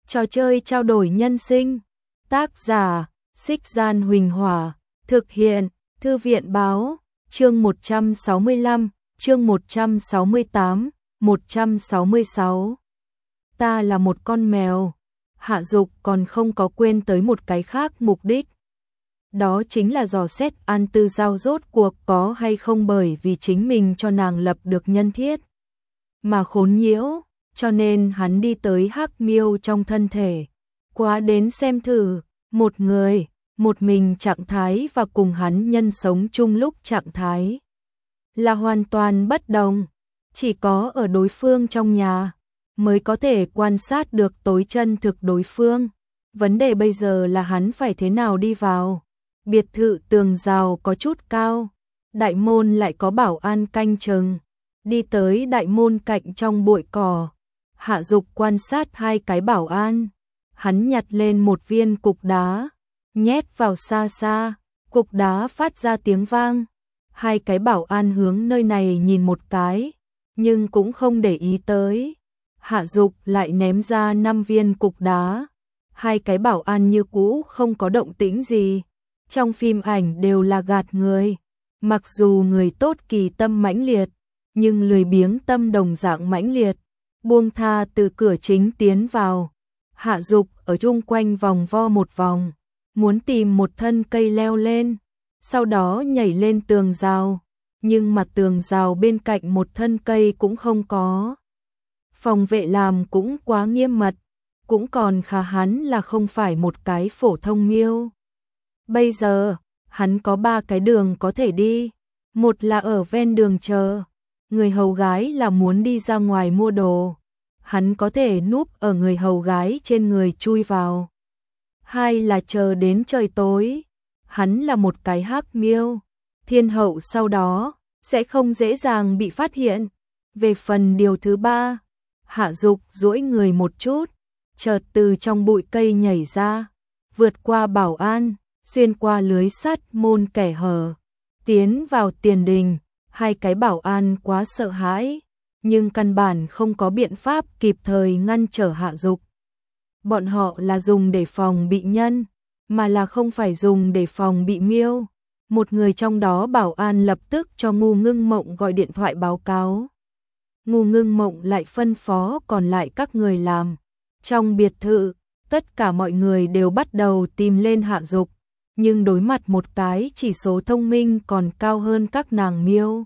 Trò chơi trao đổi nhân sinh. Tác giả: Xích Gian Huỳnh Hỏa. Thực hiện: Thư viện Báo. Chương 165, chương 168, 166. Ta là một con mèo. Hạ Dục còn không có quên tới một cái khác mục đích. Đó chính là dò xét An Tư Giao rốt cuộc có hay không, bởi vì chính mình cho nàng lập được nhân thiết mà khốn nhiễu, cho nên hắn đi tới Hắc Miêu trong thân thể, quá đến xem thử, một người, một mình trạng thái và cùng hắn nhân sống chung lúc trạng thái là hoàn toàn bất đồng, chỉ có ở đối phương trong nhà mới có thể quan sát được tối chân thực đối phương. Vấn đề bây giờ là hắn phải thế nào đi vào. Biệt thự tường rào có chút cao, đại môn lại có bảo an canh chừng. Đi tới đại môn cạnh trong bụi cỏ, Hạ Dục quan sát hai cái bảo an. Hắn nhặt lên một viên cục đá, nhét vào xa xa, cục đá phát ra tiếng vang. Hai cái bảo an hướng nơi này nhìn một cái, nhưng cũng không để ý tới. Hạ Dục lại ném ra 5 viên cục đá. Hai cái bảo an như cũ không có động tĩnh gì. Trong phim ảnh đều là gạt người. Mặc dù người tốt kỳ tâm mãnh liệt, nhưng lười biếng tâm đồng dạng mãnh liệt. Buông tha từ cửa chính tiến vào. Hạ Dục ở chung quanh vòng vo một vòng, muốn tìm một thân cây leo lên, sau đó nhảy lên tường rào, nhưng mặt tường rào bên cạnh một thân cây cũng không có. Phòng vệ làm cũng quá nghiêm mật, cũng còn khá hắn là không phải một cái phổ thông miêu. Bây giờ, hắn có 3 cái đường có thể đi, một là ở ven đường chờ, người hầu gái là muốn đi ra ngoài mua đồ, hắn có thể núp ở người hầu gái trên người chui vào. Hai là chờ đến trời tối, hắn là một cái hắc miêu, thiên hậu sau đó sẽ không dễ dàng bị phát hiện. Về phần điều thứ 3, Hạ Dục duỗi người một chút, chợt từ trong bụi cây nhảy ra, vượt qua bảo an, xuyên qua lưới sắt môn kẻ hở, tiến vào tiền đình. Hai cái bảo an quá sợ hãi, nhưng căn bản không có biện pháp kịp thời ngăn trở Hạ Dục. Bọn họ là dùng để phòng bị nhân, mà là không phải dùng để phòng bị miêu. Một người trong đó bảo an lập tức cho Ngu Ngưng Mộng gọi điện thoại báo cáo. Ngu Ngưng Mộng lại phân phó còn lại các người làm. Trong biệt thự, tất cả mọi người đều bắt đầu tìm lên Hạ Dục, nhưng đối mặt một cái chỉ số thông minh còn cao hơn các nàng miêu.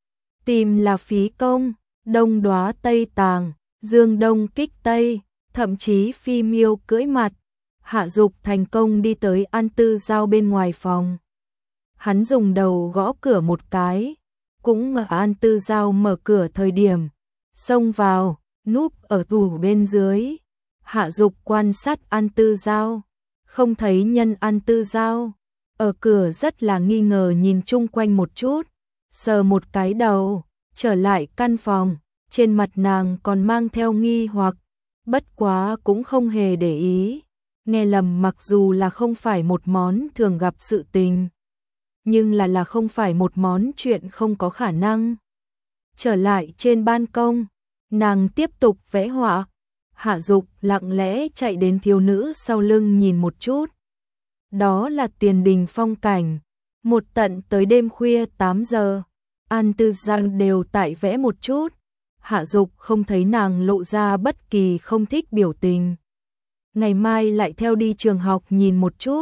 Tìm là phí công, đông đóa tây tàng, dương đông kích tây, thậm chí phi miêu cưỡi mặt. Hạ Dục thành công đi tới An Tư Giao bên ngoài phòng. Hắn dùng đầu gõ cửa một cái, cũng ở An Tư Giao mở cửa thời điểm, xông vào, núp ở tủ bên dưới. Hạ Dục quan sát An Tư Giao, không thấy nhân An Tư Giao, ở cửa rất là nghi ngờ nhìn chung quanh một chút, sờ một cái đầu, trở lại căn phòng, trên mặt nàng còn mang theo nghi hoặc, bất quá cũng không hề để ý. Nghe lầm mặc dù là không phải một món thường gặp sự tình, nhưng là không phải một món chuyện không có khả năng. Trở lại trên ban công, nàng tiếp tục vẽ họa. Hạ Dục lặng lẽ chạy đến thiếu nữ sau lưng nhìn một chút. Đó là tiền đình phong cảnh, một tận tới đêm khuya 8 giờ, An Tư Giao đều tại vẽ một chút. Hạ Dục không thấy nàng lộ ra bất kỳ không thích biểu tình. Ngày mai lại theo đi trường học nhìn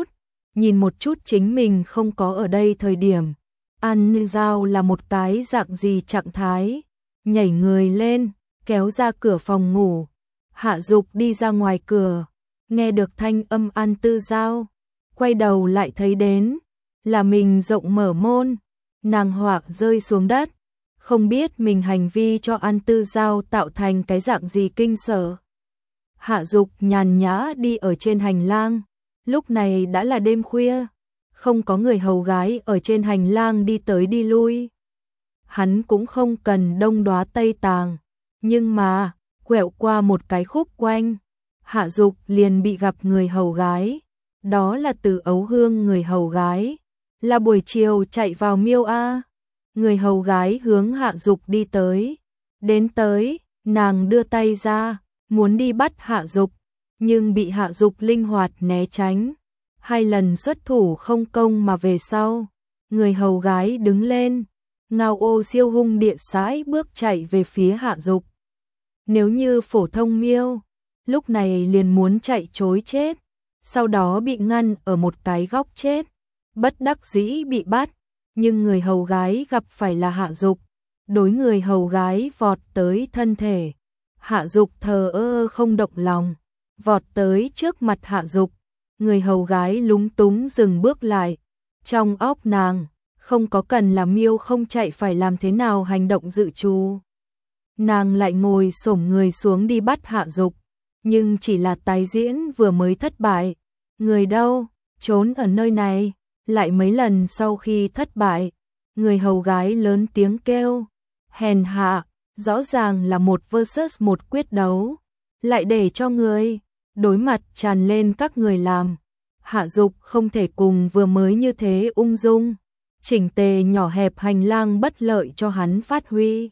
một chút chính mình không có ở đây thời điểm. An Tư Giao là một cái dạng gì trạng thái, nhảy người lên, kéo ra cửa phòng ngủ. Hạ Dục đi ra ngoài cửa, nghe được thanh âm An Tư Giao, quay đầu lại thấy đến là mình rộng mở môn, nàng hoảng rơi xuống đất, không biết mình hành vi cho An Tư Giao tạo thành cái dạng gì kinh sợ. Hạ Dục nhàn nhã đi ở trên hành lang, lúc này đã là đêm khuya, không có người hầu gái ở trên hành lang đi tới đi lui. Hắn cũng không cần đông đóa tây tàng, nhưng mà quẹo qua một cái khúc quanh, Hạ Dục liền bị gặp người hầu gái. Đó là Từ Ấu Hương người hầu gái, là buổi chiều chạy vào miêu A. Người hầu gái hướng Hạ Dục đi tới. Đến tới, nàng đưa tay ra, muốn đi bắt Hạ Dục, nhưng bị Hạ Dục linh hoạt né tránh. 2 lần xuất thủ không công mà về sau, người hầu gái đứng lên, ngao ô siêu hung địa sải bước chạy về phía Hạ Dục. Nếu như phổ thông miêu, lúc này liền muốn chạy trối chết, sau đó bị ngăn ở một cái góc chết, bất đắc dĩ bị bắt, nhưng người hầu gái gặp phải là Hạ Dục, đối người hầu gái vọt tới thân thể. Hạ Dục thờ ơ không động lòng, vọt tới trước mặt Hạ Dục, người hầu gái lúng túng dừng bước lại, trong óc nàng không có cần là miêu không chạy phải làm thế nào hành động dự trù. Nàng lại ngồi xổm người xuống đi bắt Hạ Dục, nhưng chỉ là tái diễn vừa mới thất bại. Người đâu, trốn ở nơi này, lại mấy lần sau khi thất bại, người hầu gái lớn tiếng kêu, hèn hạ, rõ ràng là 1 versus 1 quyết đấu, lại để cho người đối mặt tràn lên các người làm. Hạ Dục không thể cùng vừa mới như thế ung dung, chỉnh tề nhỏ hẹp hành lang bất lợi cho hắn phát huy.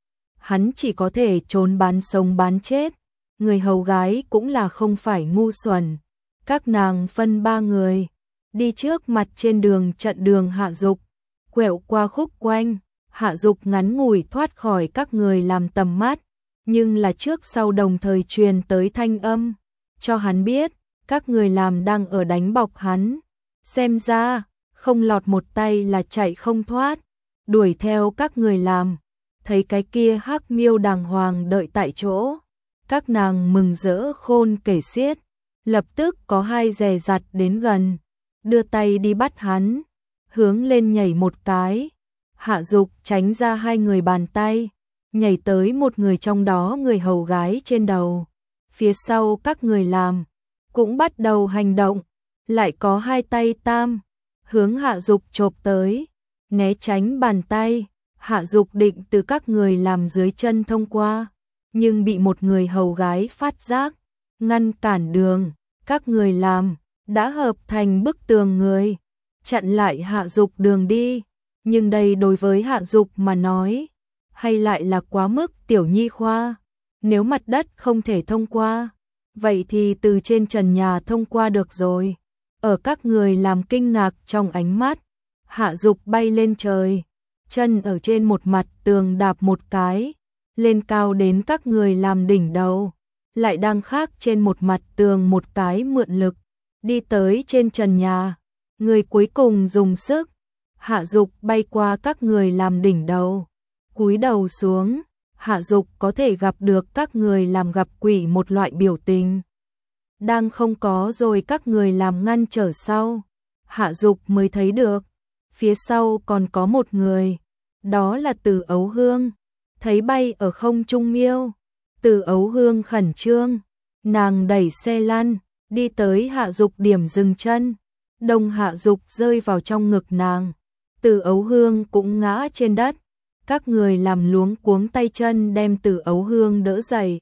Hắn chỉ có thể trốn bán sống bán chết, người hầu gái cũng là không phải ngu xuẩn. Các nàng phân 3 người, đi trước mặt trên đường trận đường Hạ Dục, quẹo qua khúc quanh, Hạ Dục ngắn ngủi thoát khỏi các người làm tầm mắt, nhưng là trước sau đồng thời truyền tới thanh âm, cho hắn biết, các người làm đang ở đánh bọc hắn. Xem ra, không lọt một tay là chạy không thoát, đuổi theo các người làm, thấy cái kia hắc miêu đàng hoàng đợi tại chỗ. Các nàng mừng rỡ khôn kể xiết, lập tức có 2 dè dặt đến gần, đưa tay đi bắt hắn, hướng lên nhảy một cái. Hạ Dục tránh ra 2 người bàn tay, nhảy tới một người trong đó người hầu gái trên đầu. Phía sau các người làm, cũng bắt đầu hành động, lại có 2 tay tam, hướng Hạ Dục chộp tới, né tránh bàn tay. Hạ Dục định từ các người làm dưới chân thông qua, nhưng bị một người hầu gái phát giác, ngăn cản đường. Các người làm đã hợp thành bức tường người, chặn lại Hạ Dục đường đi, nhưng đây đối với Hạ Dục mà nói, hay lại là quá mức tiểu nhi khoa. Nếu mặt đất không thể thông qua, vậy thì từ trên trần nhà thông qua được rồi. Ở các người làm kinh ngạc trong ánh mắt, Hạ Dục bay lên trời, chân ở trên một mặt tường đạp một cái, lên cao đến các người làm đỉnh đầu, lại đang khác trên một mặt tường một cái mượn lực, đi tới trên trần nhà. Người cuối cùng dùng sức, Hạ Dục bay qua các người làm đỉnh đầu, cúi đầu xuống. Hạ Dục có thể gặp được các người làm gặp quỷ một loại biểu tình. Đang không có rồi các người làm ngăn trở sau, Hạ Dục mới thấy được, phía sau còn có một người, đó là Từ Ấu Hương. Thấy bay ở không trung miêu, Từ Ấu Hương khẩn trương, nàng đẩy xe lăn, đi tới Hạ Dục điểm dừng chân, đồng Hạ Dục rơi vào trong ngực nàng, Từ Ấu Hương cũng ngã trên đất. Các người làm luống cuống tay chân đem Từ Ấu Hương đỡ dậy.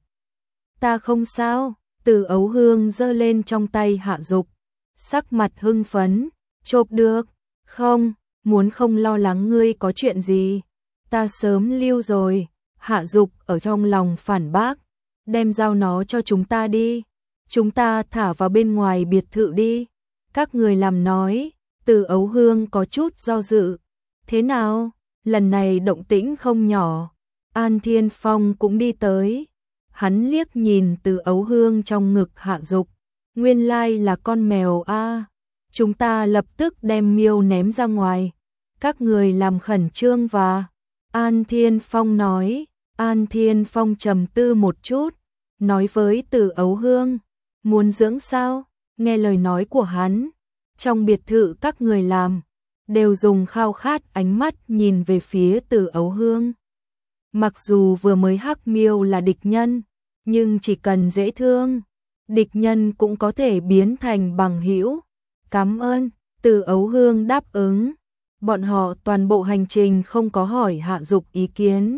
Ta không sao, Từ Ấu Hương giơ lên trong tay Hạ Dục, sắc mặt hưng phấn, chộp được, không, muốn không lo lắng ngươi có chuyện gì, ta sớm lưu rồi. Hạ Dục ở trong lòng phản bác, đem giao nó cho chúng ta đi, chúng ta thả vào bên ngoài biệt thự đi. Các người làm nói, Từ Ấu Hương có chút do dự, thế nào? Lần này động tĩnh không nhỏ, An Thiên Phong cũng đi tới. Hắn liếc nhìn Từ Ấu Hương trong ngực Hạ Dục, nguyên lai là con mèo a. Chúng ta lập tức đem miêu ném ra ngoài. Các người làm khẩn trương và An Thiên Phong nói. An Thiên Phong trầm tư một chút, nói với Từ Ấu Hương, muốn dưỡng sao? Nghe lời nói của hắn, trong biệt thự các người làm đều dùng khao khát ánh mắt nhìn về phía Từ Ấu Hương. Mặc dù vừa mới hắc miêu là địch nhân, nhưng chỉ cần dễ thương, địch nhân cũng có thể biến thành bằng hữu. Cảm ơn, Từ Ấu Hương đáp ứng. Bọn họ toàn bộ hành trình không có hỏi Hạ Dục ý kiến.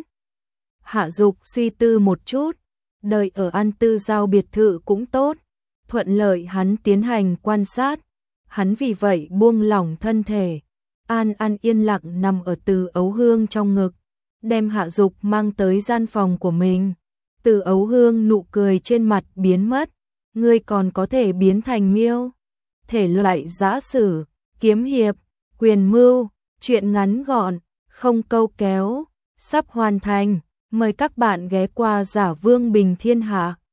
Hạ Dục suy tư một chút, đợi ở An Tư Giao biệt thự cũng tốt, thuận lợi hắn tiến hành quan sát. Hắn vì vậy buông lỏng thân thể, an yên lặng nằm ở Từ Ấu Hương trong ngực, đem Hạ Dục mang tới gian phòng của mình. Từ Ấu Hương nụ cười trên mặt biến mất, ngươi còn có thể biến thành miêu. Thể loại giã sử, kiếm hiệp, quyền mưu, truyện ngắn gọn, không câu kéo, sắp hoàn thành. Mời các bạn ghé qua Giả Vương Bình Thiên Hạ.